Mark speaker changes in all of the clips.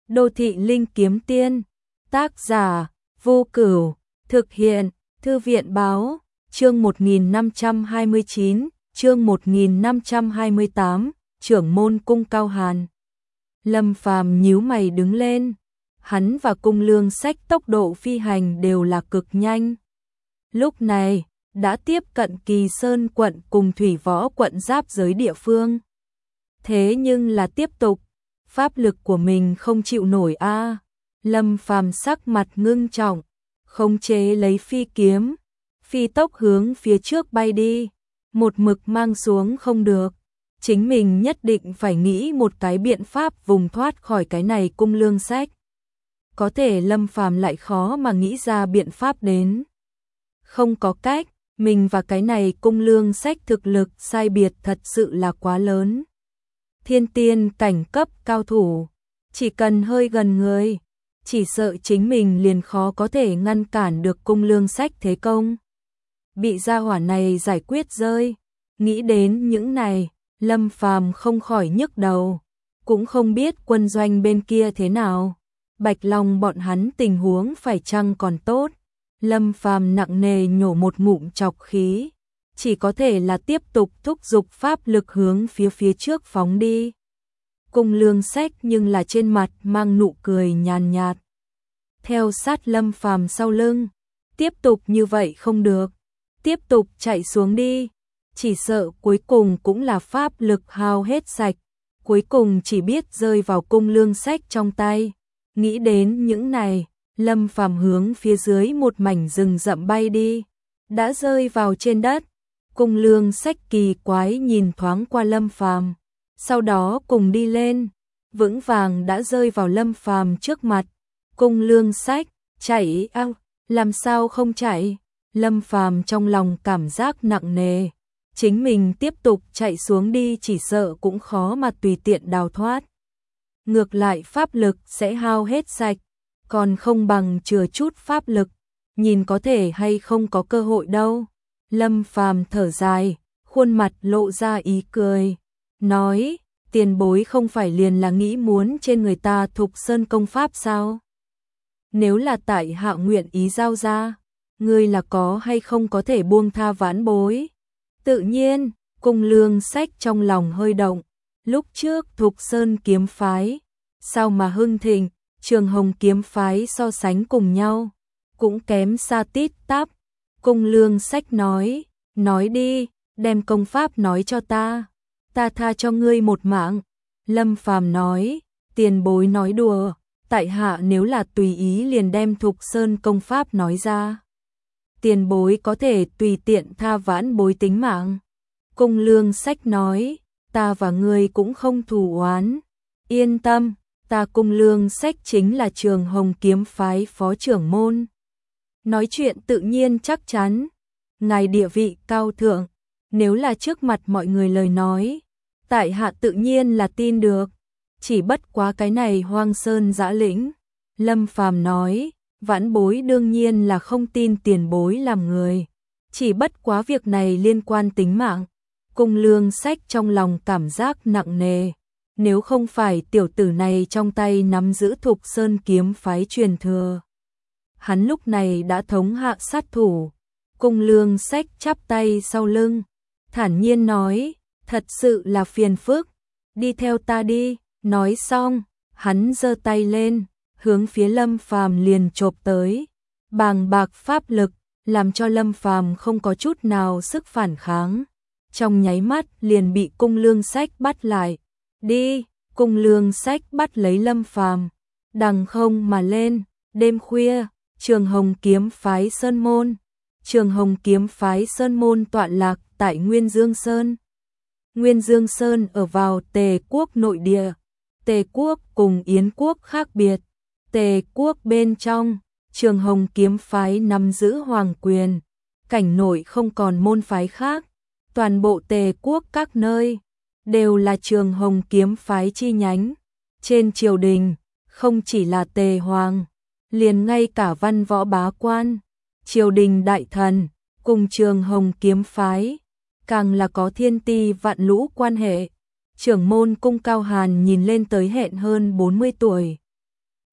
Speaker 1: Đô thị linh kiếm tiên, tác giả, Vô Cửu, thực hiện, Thư viện báo, chương 1529, chương 1528, trưởng môn cung Cao Hàn. Lâm Phàm nhíu mày đứng lên, hắn và Cung Lương Sách tốc độ phi hành đều là cực nhanh. Lúc này, đã tiếp cận Kỳ Sơn quận cùng Thủy Võ quận giáp giới địa phương. Thế nhưng là tiếp tục, pháp lực của mình không chịu nổi a. Lâm Phàm sắc mặt ngưng trọng, khống chế lấy phi kiếm, phi tốc hướng phía trước bay đi, một mực mang xuống không được. Chính mình nhất định phải nghĩ một cái biện pháp vùng thoát khỏi cái này Cung Lương Sách. Có thể Lâm Phàm lại khó mà nghĩ ra biện pháp đến. Không có cách, mình và cái này Cung Lương Sách thực lực sai biệt thật sự là quá lớn. Thiên tiên cảnh cấp cao thủ, chỉ cần hơi gần người, chỉ sợ chính mình liền khó có thể ngăn cản được Cung Lương Sách thế công. Bị gia hỏa này giải quyết rơi, nghĩ đến những này, Lâm Phàm không khỏi nhức đầu, cũng không biết quân doanh bên kia thế nào, Bạch Long bọn hắn tình huống phải chăng còn tốt. Lâm Phàm nặng nề nhổ một ngụm trọc khí, chỉ có thể là tiếp tục thúc giục pháp lực hướng phía trước phóng đi. Cung Lương Sách nhưng là trên mặt mang nụ cười nhàn nhạt. Theo sát Lâm Phàm sau lưng, tiếp tục như vậy không được, tiếp tục chạy xuống đi, chỉ sợ cuối cùng cũng là pháp lực hao hết sạch, cuối cùng chỉ biết rơi vào Cung Lương Sách trong tay. Nghĩ đến những này, Lâm Phàm hướng phía dưới một mảnh rừng rậm bay đi, đã rơi vào trên đất. Cung Lương Sách kỳ quái nhìn thoáng qua Lâm Phàm, sau đó cùng đi lên, vững vàng đã rơi vào Lâm Phàm trước mặt. Cung Lương Sách, chạy ao, làm sao không chạy? Lâm Phàm trong lòng cảm giác nặng nề, chính mình tiếp tục chạy xuống đi chỉ sợ cũng khó mà tùy tiện đào thoát. Ngược lại pháp lực sẽ hao hết sạch, còn không bằng chừa chút pháp lực, nhìn có thể hay không có cơ hội đâu. Lâm Phàm thở dài, khuôn mặt lộ ra ý cười, nói, tiền bối không phải liền là nghĩ muốn trên người ta Thục Sơn công pháp sao? Nếu là tại hạ nguyện ý giao ra, ngươi là có hay không có thể buông tha vãn bối? Tự nhiên, Cung Lương Sách trong lòng hơi động, lúc trước Thục Sơn kiếm phái, sao mà hưng thịnh, Trường Hồng kiếm phái so sánh cùng nhau, cũng kém xa tít tắp. Cung Lương Sách nói đi, đem công pháp nói cho ta tha cho ngươi một mạng. Lâm Phàm nói, tiền bối nói đùa, tại hạ nếu là tùy ý liền đem Thục Sơn công pháp nói ra, tiền bối có thể tùy tiện tha vãn bối tính mạng. Cung Lương Sách nói, ta và ngươi cũng không thù oán, yên tâm, ta Cung Lương Sách chính là Trường Hồng kiếm phái phó trưởng môn. Nói chuyện tự nhiên chắc chắn, ngài địa vị cao thượng, nếu là trước mặt mọi người lời nói, tại hạ tự nhiên là tin được, chỉ bất quá cái này hoang sơn dã lĩnh. Lâm Phàm nói, vãn bối đương nhiên là không tin tiền bối làm người, chỉ bất quá việc này liên quan tính mạng. Cung Lương Sách trong lòng cảm giác nặng nề, nếu không phải tiểu tử này trong tay nắm giữ Thục Sơn kiếm phái truyền thừa, hắn lúc này đã thống hạ sát thủ. Cung Lương Sách chắp tay sau lưng, thản nhiên nói, thật sự là phiền phức, đi theo ta đi. Nói xong, hắn giơ tay lên, hướng phía Lâm Phàm liền chộp tới. Bàng bạc pháp lực, làm cho Lâm Phàm không có chút nào sức phản kháng. Trong nháy mắt liền bị Cung Lương Sách bắt lại. Đi, Cung Lương Sách bắt lấy Lâm Phàm, đằng không mà lên. Đêm khuya, Trường Hồng kiếm phái Sơn Môn. Trường Hồng kiếm phái Sơn Môn tọa lạc tại Nguyên Dương Sơn. Nguyên Dương Sơn ở vào Tề quốc nội địa. Tề quốc cùng Yến quốc khác biệt. Tề quốc bên trong, Trường Hồng kiếm phái nắm giữ hoàng quyền, cảnh nội không còn môn phái khác, toàn bộ Tề quốc các nơi đều là Trường Hồng kiếm phái chi nhánh. Trên triều đình, không chỉ là Tề hoàng, liền ngay cả văn võ bá quan, triều đình đại thần cùng Trường Hồng kiếm phái, càng là có thiên ti vạn lũ quan hệ. Trưởng môn cung Cao Hàn nhìn lên tới hẹn hơn 40 tuổi.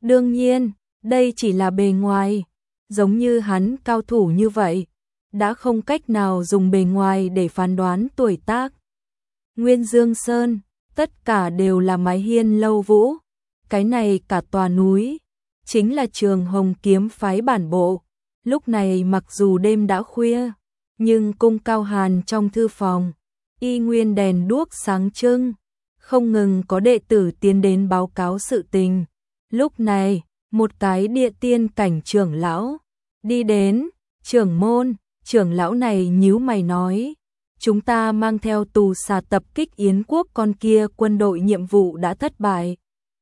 Speaker 1: Đương nhiên, đây chỉ là bề ngoài, giống như hắn cao thủ như vậy, đã không cách nào dùng bề ngoài để phán đoán tuổi tác. Nguyên Dương Sơn, tất cả đều là mái hiên lâu vũ, cái này cả tòa núi, chính là Trường Hồng kiếm phái bản bộ. Lúc này mặc dù đêm đã khuya, nhưng Cung Cao Hàn trong thư phòng, y nguyên đèn đuốc sáng trưng, không ngừng có đệ tử tiến đến báo cáo sự tình. Lúc này, một cái địa tiên cảnh trưởng lão đi đến, trưởng môn, trưởng lão này nhíu mày nói, chúng ta mang theo tù xà tập kích Yến quốc con kia quân đội nhiệm vụ đã thất bại.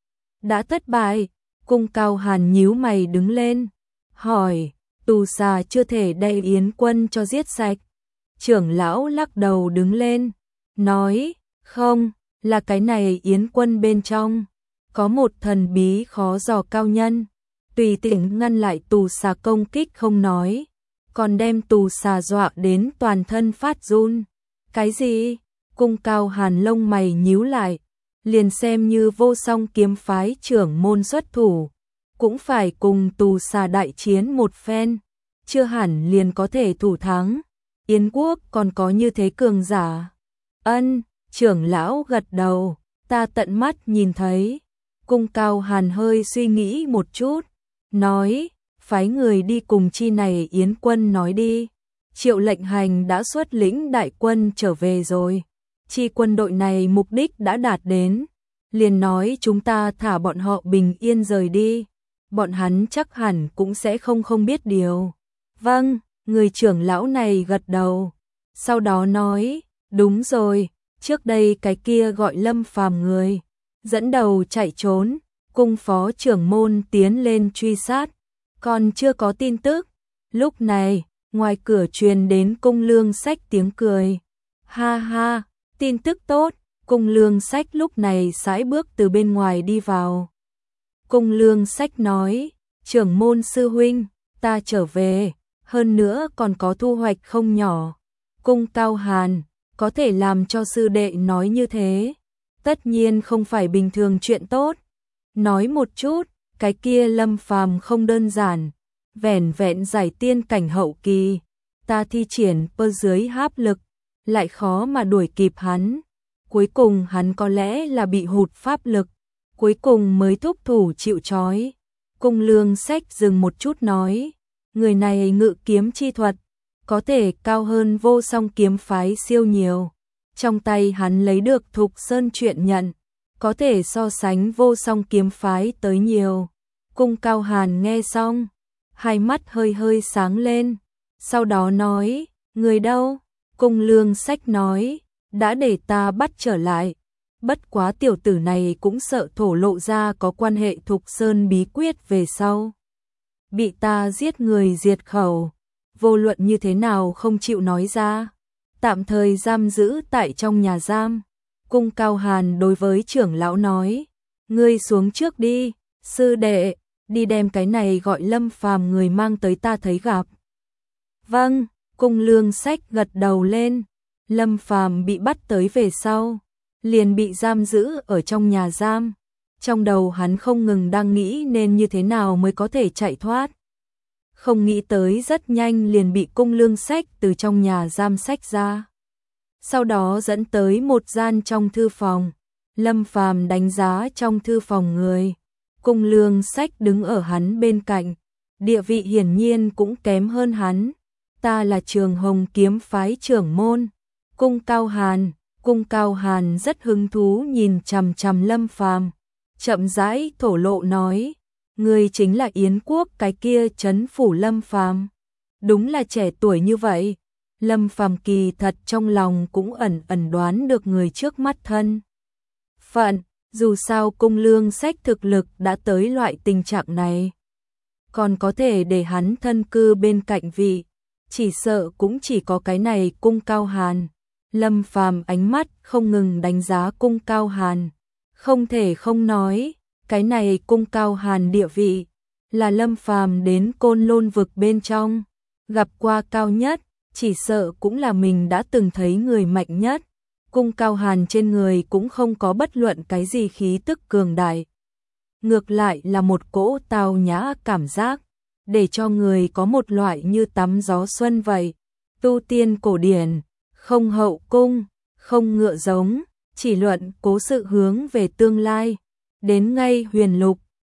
Speaker 1: Đã thất bại, Cung Cao Hàn nhíu mày đứng lên, hỏi, tù xà chưa thể đẩy Yến quân cho giết sạch. Trưởng lão lắc đầu đứng lên, nói, không, là cái này Yến quân bên trong, có một thần bí khó dò cao nhân, tùy tiện ngăn lại tù xà công kích không nói, còn đem tù xà dọa đến toàn thân phát run. Cái gì? Cung Cao Hàn lông mày nhíu lại, liền xem như Vô Song kiếm phái trưởng môn xuất thủ, cũng phải cùng tù xà đại chiến một phen, chưa hẳn liền có thể thủ thắng. Yến quốc còn có như thế cường giả? Ân, trưởng lão gật đầu, ta tận mắt nhìn thấy. Cung Cao Hàn hơi suy nghĩ một chút, nói, phái người đi cùng chi này Yến quân nói đi. Triệu Lệnh Hành đã xuất lĩnh đại quân trở về rồi. Chi quân đội này mục đích đã đạt đến, liền nói chúng ta thả bọn họ bình yên rời đi. Bọn hắn chắc hẳn cũng sẽ không biết điều. Vâng, người trưởng lão này gật đầu. Sau đó nói, đúng rồi, trước đây cái kia gọi Lâm Phàm người, dẫn đầu chạy trốn, cung phó trưởng môn tiến lên truy sát, còn chưa có tin tức. Lúc này, ngoài cửa truyền đến Cung Lương Sách tiếng cười. Ha ha, tin tức tốt. Cung Lương Sách lúc này sải bước từ bên ngoài đi vào. Cung Lương Sách nói, trưởng môn sư huynh, ta trở về, hơn nữa còn có thu hoạch không nhỏ. Cung Cao Hàn, có thể làm cho sư đệ nói như thế, tất nhiên không phải bình thường chuyện tốt. Nói một chút, cái kia Lâm Phàm không đơn giản, vẻn vẹn giải tiên cảnh hậu kỳ, ta thi triển pơ dưới áp lực, lại khó mà đuổi kịp hắn. Cuối cùng hắn có lẽ là bị hụt pháp lực, cuối cùng mới thúc thủ chịu trói. Cung Lương Sách dừng một chút nói, người này ngự kiếm chi thuật, có thể cao hơn Vô Song kiếm phái siêu nhiều. Trong tay hắn lấy được Thục Sơn truyện nhận, có thể so sánh Vô Song kiếm phái tới nhiều. Cung Cao Hàn nghe xong, hai mắt hơi hơi sáng lên, sau đó nói, người đâu? Cung Lương Sách nói, đã để ta bắt trở lại. Bất quá tiểu tử này cũng sợ thổ lộ ra có quan hệ Thục Sơn bí quyết về sau. Bị ta giết người diệt khẩu, vô luận như thế nào không chịu nói ra. Tạm thời giam giữ tại trong nhà giam. Cung Cao Hàn đối với trưởng lão nói, ngươi xuống trước đi, sư đệ, đi đem cái này gọi Lâm Phàm người mang tới ta thấy gặp. Vâng, Cung Lương Sách gật đầu lên. Lâm Phàm bị bắt tới về sau, liền bị giam giữ ở trong nhà giam. Trong đầu hắn không ngừng đang nghĩ nên như thế nào mới có thể chạy thoát. Không nghĩ tới rất nhanh liền bị Cung Lương Sách từ trong nhà giam sách ra. Sau đó dẫn tới một gian trong thư phòng. Lâm Phàm đánh giá trong thư phòng người. Cung Lương Sách đứng ở hắn bên cạnh, địa vị hiển nhiên cũng kém hơn hắn. Ta là Trường Hồng kiếm phái trưởng môn, Cung Cao Hàn. Cung Cao Hàn rất hứng thú nhìn chằm chằm Lâm Phàm, chậm rãi thổ lộ nói, người chính là Yến quốc cái kia trấn phủ Lâm Phàm. Đúng là trẻ tuổi như vậy. Lâm Phàm kỳ thật trong lòng cũng ẩn ẩn đoán được người trước mắt thân phận, dù sao Cung Lương Sách thực lực đã tới loại tình trạng này, còn có thể để hắn thân cư bên cạnh vị, chỉ sợ cũng chỉ có cái này Cung Cao Hàn. Lâm Phàm ánh mắt không ngừng đánh giá Cung Cao Hàn, không thể không nói, cái này Cung Cao Hàn địa vị là Lâm Phàm đến Côn Lôn vực bên trong gặp qua cao nhất, chỉ sợ cũng là mình đã từng thấy người mạnh nhất. Cung Cao Hàn trên người cũng không có bất luận cái gì khí tức cường đại. ngược lại là một cỗ tào nhã cảm giác, để cho người có một loại như tắm gió xuân vậy. Tu tiên cổ điển, không hậu cung, không ngựa giống, chỉ luận cố sự hướng về tương lai. Đến ngay huyền lục,